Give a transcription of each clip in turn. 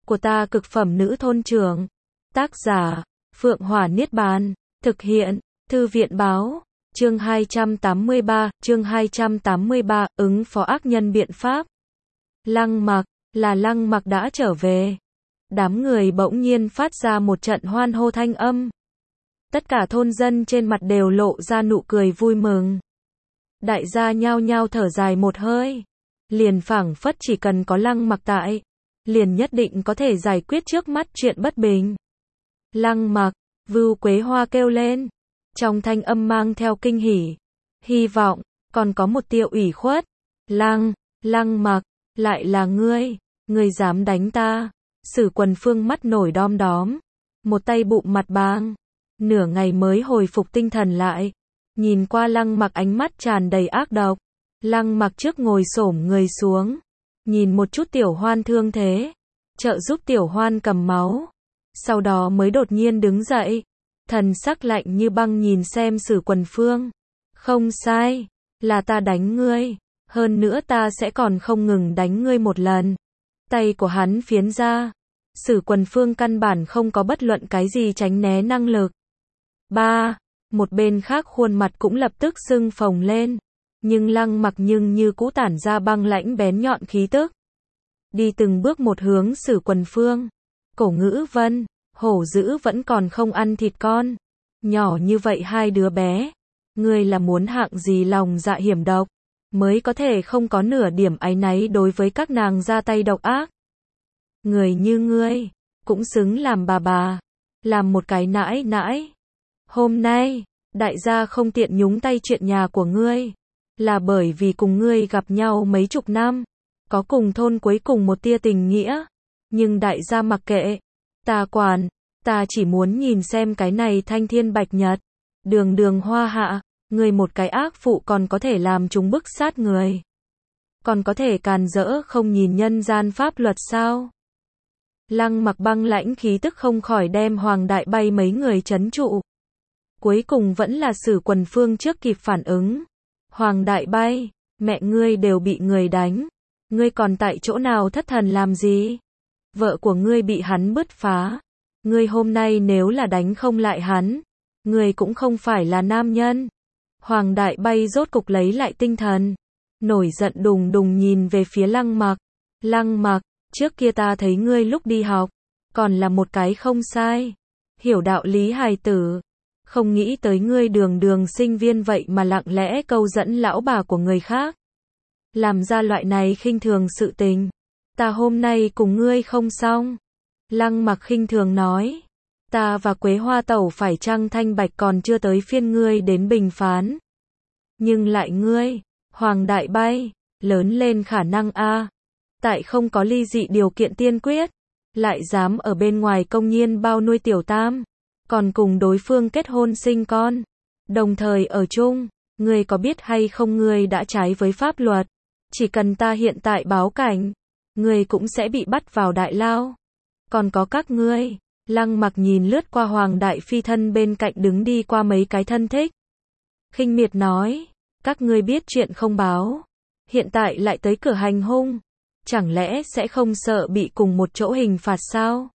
của ta cực phẩm nữ thôn trưởng. Tác giả, Phượng Hỏa Niết Bàn. Thực hiện, Thư viện báo. Chương 283, ứng phó ác nhân biện pháp. Lăng Mặc, là Lăng Mặc đã trở về. Đám người bỗng nhiên phát ra một trận hoan hô thanh âm. Tất cả thôn dân trên mặt đều lộ ra nụ cười vui mừng. Đại gia nhao nhao thở dài một hơi. Liền phảng phất chỉ cần có Lăng Mặc tại, liền nhất định có thể giải quyết trước mắt chuyện bất bình. Lăng Mặc, Vưu Quế Hoa kêu lên. Trong thanh âm mang theo kinh hỉ, hy vọng, còn có một tia ủy khuất. Lăng Mặc, lại là ngươi dám đánh ta. Sử Quần Phương mắt nổi đom đóm, một tay bụng mặt bàng, nửa ngày mới hồi phục tinh thần lại, nhìn qua Lăng Mặc ánh mắt tràn đầy ác độc. Lăng Mặc trước ngồi xổm người xuống, nhìn một chút Tiểu Hoan thương thế, trợ giúp Tiểu Hoan cầm máu, sau đó mới đột nhiên đứng dậy, thần sắc lạnh như băng nhìn xem Sử Quần Phương. Không sai, là ta đánh ngươi, hơn nữa ta sẽ còn không ngừng đánh ngươi một lần. Tay của hắn phiến ra, Sử Quần Phương căn bản không có bất luận cái gì tránh né năng lực. Một bên khác khuôn mặt cũng lập tức sưng phồng lên, nhưng Lăng Mặc như cũ tản ra băng lãnh bén nhọn khí tức. Đi từng bước một hướng Sử Quần Phương. Cổ Ngữ Vân, hổ dữ vẫn còn không ăn thịt con. Nhỏ như vậy hai đứa bé, ngươi là muốn hạng gì lòng dạ hiểm độc, mới có thể không có nửa điểm áy náy đối với các nàng ra tay độc ác. Người như ngươi, cũng xứng làm bà, làm một cái nãi nãi. Hôm nay, đại gia không tiện nhúng tay chuyện nhà của ngươi, là bởi vì cùng ngươi gặp nhau mấy chục năm, có cùng thôn cuối cùng một tia tình nghĩa, nhưng đại gia mặc kệ, ta quản, ta chỉ muốn nhìn xem cái này thanh thiên bạch nhật, đường hoa hạ, ngươi một cái ác phụ còn có thể làm chúng bức sát người, còn có thể càn rỡ không nhìn nhân gian pháp luật sao? Lăng Mặc băng lãnh khí tức không khỏi đem Hoàng Đại Bay mấy người trấn trụ. Cuối cùng vẫn là Sử Quần Phương trước kịp phản ứng. Hoàng Đại Bay, mẹ ngươi đều bị người đánh, ngươi còn tại chỗ nào thất thần làm gì? Vợ của ngươi bị hắn bứt phá, ngươi hôm nay nếu là đánh không lại hắn, ngươi cũng không phải là nam nhân. Hoàng Đại Bay rốt cục lấy lại tinh thần, nổi giận đùng đùng nhìn về phía Lăng Mặc. Lăng Mặc, trước kia ta thấy ngươi lúc đi học, còn là một cái không sai, hiểu đạo lý hài tử. Không nghĩ tới ngươi đường sinh viên vậy mà lặng lẽ câu dẫn lão bà của người khác. Làm ra loại này khinh thường sự tình. Ta hôm nay cùng ngươi không xong. Lăng Mặc khinh thường nói. Ta và Quế Hoa tẩu phải chăng thanh bạch còn chưa tới phiên ngươi đến bình phán. Nhưng lại ngươi, Hoàng Đại Bay, lớn lên khả năng tại không có ly dị điều kiện tiên quyết, lại dám ở bên ngoài công nhiên bao nuôi tiểu tam, còn cùng đối phương kết hôn sinh con, đồng thời ở chung, ngươi có biết hay không ngươi đã trái với pháp luật, chỉ cần ta hiện tại báo cảnh, ngươi cũng sẽ bị bắt vào đại lao. Còn có các ngươi. Lăng Mặc nhìn lướt qua Hoàng Đại Phi thân bên cạnh đứng đi qua mấy cái thân thích, khinh miệt nói, các ngươi biết chuyện không báo, hiện tại lại tới cửa hành hung, chẳng lẽ sẽ không sợ bị cùng một chỗ hình phạt sao?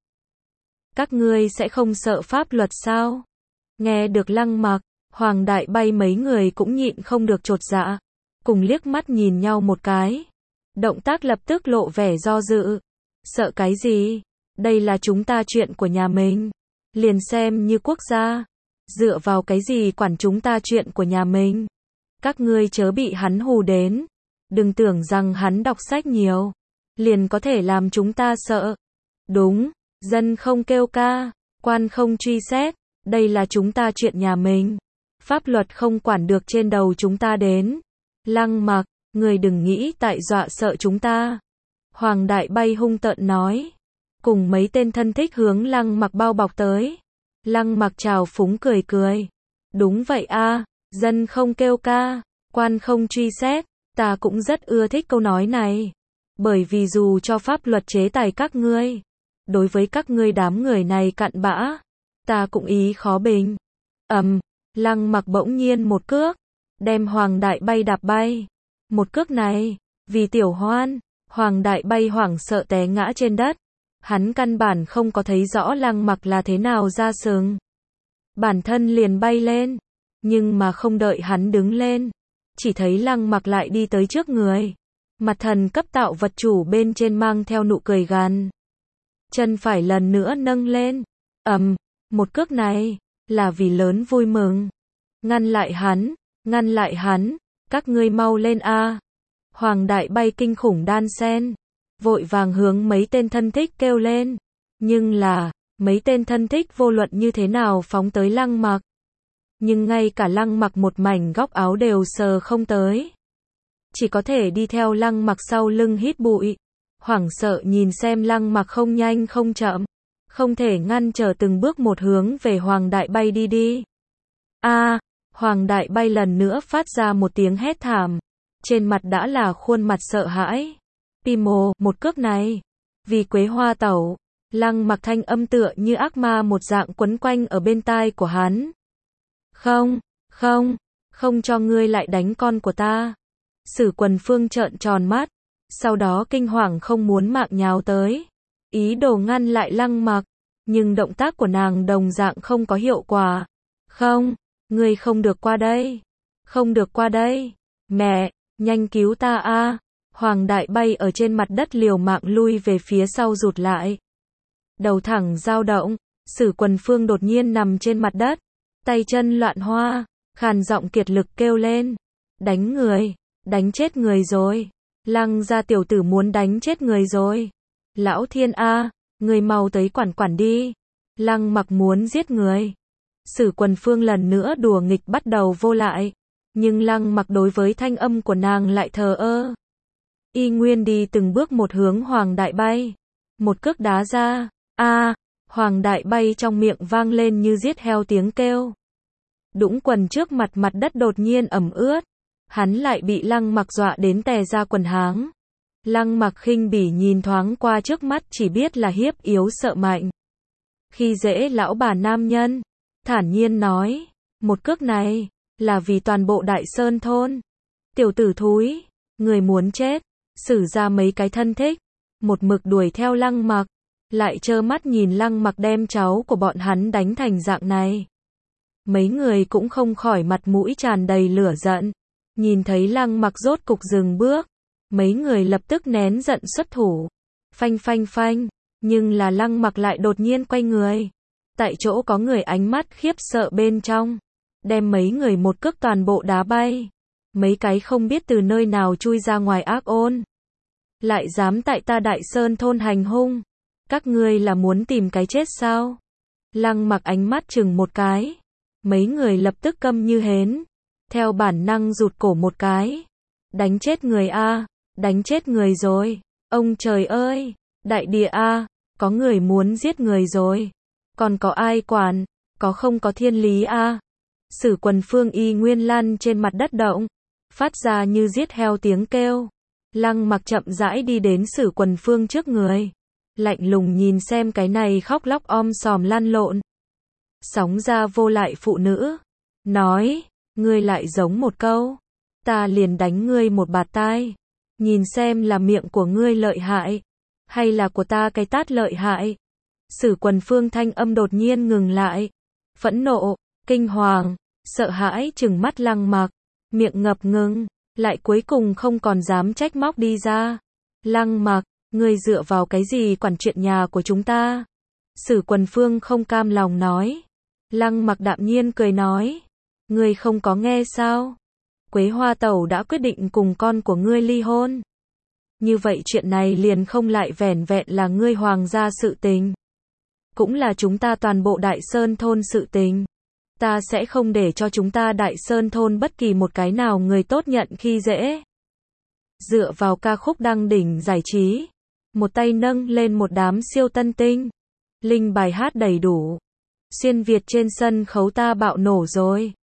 Các ngươi sẽ không sợ pháp luật sao? Nghe được Lăng Mặc, Hoàng Đại Bay mấy người cũng nhịn không được chột dạ, cùng liếc mắt nhìn nhau một cái. Động tác lập tức lộ vẻ do dự. Sợ cái gì? Đây là chúng ta chuyện của nhà mình, liền xem như quốc gia, dựa vào cái gì quản chúng ta chuyện của nhà mình? Các ngươi chớ bị hắn hù đến, đừng tưởng rằng hắn đọc sách nhiều, liền có thể làm chúng ta sợ. Đúng, dân không kêu ca, quan không truy xét, đây là chúng ta chuyện nhà mình, pháp luật không quản được trên đầu chúng ta đến. Lăng Mặc, người đừng nghĩ tại dọa sợ chúng ta. Hoàng Đại Bay hung tợn nói, cùng mấy tên thân thích hướng Lăng Mặc bao bọc tới. Lăng Mặc trào phúng cười. Đúng vậy dân không kêu ca, quan không truy xét, ta cũng rất ưa thích câu nói này. Bởi vì dù cho pháp luật chế tài các ngươi, đối với các ngươi đám người này cặn bã, ta cũng ý khó bình. Lăng Mặc bỗng nhiên một cước, đem Hoàng Đại Bay đạp bay. Một cước này, vì Tiểu Hoan, Hoàng Đại Bay hoảng sợ té ngã trên đất, Hắn căn bản không có thấy rõ Lăng Mặc là thế nào ra sừng. Bản thân liền bay lên, nhưng mà không đợi hắn đứng lên, chỉ thấy Lăng Mặc lại đi tới trước người. Mặt thần cấp tạo vật chủ bên trên mang theo nụ cười gằn. Chân phải lần nữa nâng lên. Một cước này là vì lớn vui mừng. Ngăn lại hắn, các ngươi mau lên a. Hoàng Đại Bay kinh khủng đan sen, vội vàng hướng mấy tên thân thích kêu lên, nhưng là, mấy tên thân thích vô luận như thế nào phóng tới Lăng Mặc. Nhưng ngay cả Lăng Mặc một mảnh góc áo đều sờ không tới. Chỉ có thể đi theo Lăng Mặc sau lưng hít bụi, hoảng sợ nhìn xem Lăng Mặc không nhanh không chậm, không thể ngăn trở từng bước một hướng về Hoàng Đại Bay đi. Hoàng Đại Bay lần nữa phát ra một tiếng hét thảm, trên mặt đã là khuôn mặt sợ hãi. Pimo, một cước này, vì Quế Hoa Tẩu. Lăng Mặc thanh âm tựa như ác ma một dạng quấn quanh ở bên tai của hắn. Không cho ngươi lại đánh con của ta. Sử Quần Phương trợn tròn mắt, sau đó kinh hoàng không muốn mạng nhào tới, ý đồ ngăn lại Lăng Mặc, nhưng động tác của nàng đồng dạng không có hiệu quả. Ngươi không được qua đây, mẹ, nhanh cứu ta a. Hoàng Đại Bay ở trên mặt đất liều mạng lui về phía sau rụt lại. Đầu thẳng dao động, Sử Quần Phương đột nhiên nằm trên mặt đất, tay chân loạn hoa, khàn giọng kiệt lực kêu lên. Đánh chết người rồi. Lăng gia tiểu tử muốn đánh chết người rồi. Lão thiên a, người mau tới quản đi. Lăng Mặc muốn giết người. Sử Quần Phương lần nữa đùa nghịch bắt đầu vô lại. Nhưng Lăng Mặc đối với thanh âm của nàng lại thờ ơ. Y nguyên đi từng bước một hướng Hoàng Đại Bay. Một cước đá ra. Hoàng Đại Bay trong miệng vang lên như giết heo tiếng kêu. Đũng quần trước mặt đất đột nhiên ẩm ướt. Hắn lại bị Lăng Mặc dọa đến tè ra quần háng. Lăng Mặc khinh bỉ nhìn thoáng qua trước mắt chỉ biết là hiếp yếu sợ mạnh. Khi dễ lão bà nam nhân, thản nhiên nói, một cước này, là vì toàn bộ Đại Sơn thôn. Tiểu tử thúi, người muốn chết, sử ra mấy cái thân thích, một mực đuổi theo Lăng Mặc, lại trơ mắt nhìn Lăng Mặc đem cháu của bọn hắn đánh thành dạng này. Mấy người cũng không khỏi mặt mũi tràn đầy lửa giận. Nhìn thấy Lăng Mặc rốt cục dừng bước, mấy người lập tức nén giận xuất thủ. Phanh, nhưng là Lăng Mặc lại đột nhiên quay người. Tại chỗ có người ánh mắt khiếp sợ bên trong, đem mấy người một cước toàn bộ đá bay. Mấy cái không biết từ nơi nào chui ra ngoài ác ôn. Lại dám tại ta Đại Sơn thôn hành hung. Các ngươi là muốn tìm cái chết sao? Lăng Mặc ánh mắt chừng một cái. Mấy người lập tức câm như hến. Theo bản năng rụt cổ một cái. Đánh chết người a, đánh chết người rồi. Ông trời ơi, đại địa a, có người muốn giết người rồi. Còn có ai quản, có không có thiên lý a. Sử Quần Phương y nguyên lăn trên mặt đất động, phát ra như giết heo tiếng kêu. Lăng Mặc chậm rãi đi đến Sử Quần Phương trước người, lạnh lùng nhìn xem cái này khóc lóc sòm lăn lộn. Sóng ra vô lại phụ nữ, nói, ngươi lại giống một câu, ta liền đánh ngươi một bạt tai. Nhìn xem là miệng của ngươi lợi hại, hay là của ta cái tát lợi hại. Sử Quần Phương thanh âm đột nhiên ngừng lại, phẫn nộ, kinh hoàng, sợ hãi trừng mắt Lăng Mặc, miệng ngập ngừng, lại cuối cùng không còn dám trách móc đi ra. Lăng Mặc, ngươi dựa vào cái gì quản chuyện nhà của chúng ta? Sử Quần Phương không cam lòng nói. Lăng Mặc đạm nhiên cười nói, ngươi không có nghe sao? Quế Hoa Tẩu đã quyết định cùng con của ngươi ly hôn. Như vậy chuyện này liền không lại vẻn vẹn là ngươi Hoàng gia sự tình, cũng là chúng ta toàn bộ Đại Sơn thôn sự tình. Ta sẽ không để cho chúng ta Đại Sơn thôn bất kỳ một cái nào người tốt nhận khi dễ. Dựa vào ca khúc đăng đỉnh giải trí, một tay nâng lên một đám siêu tân tinh, linh bài hát đầy đủ. Xuyên Việt trên sân khấu ta bạo nổ rồi.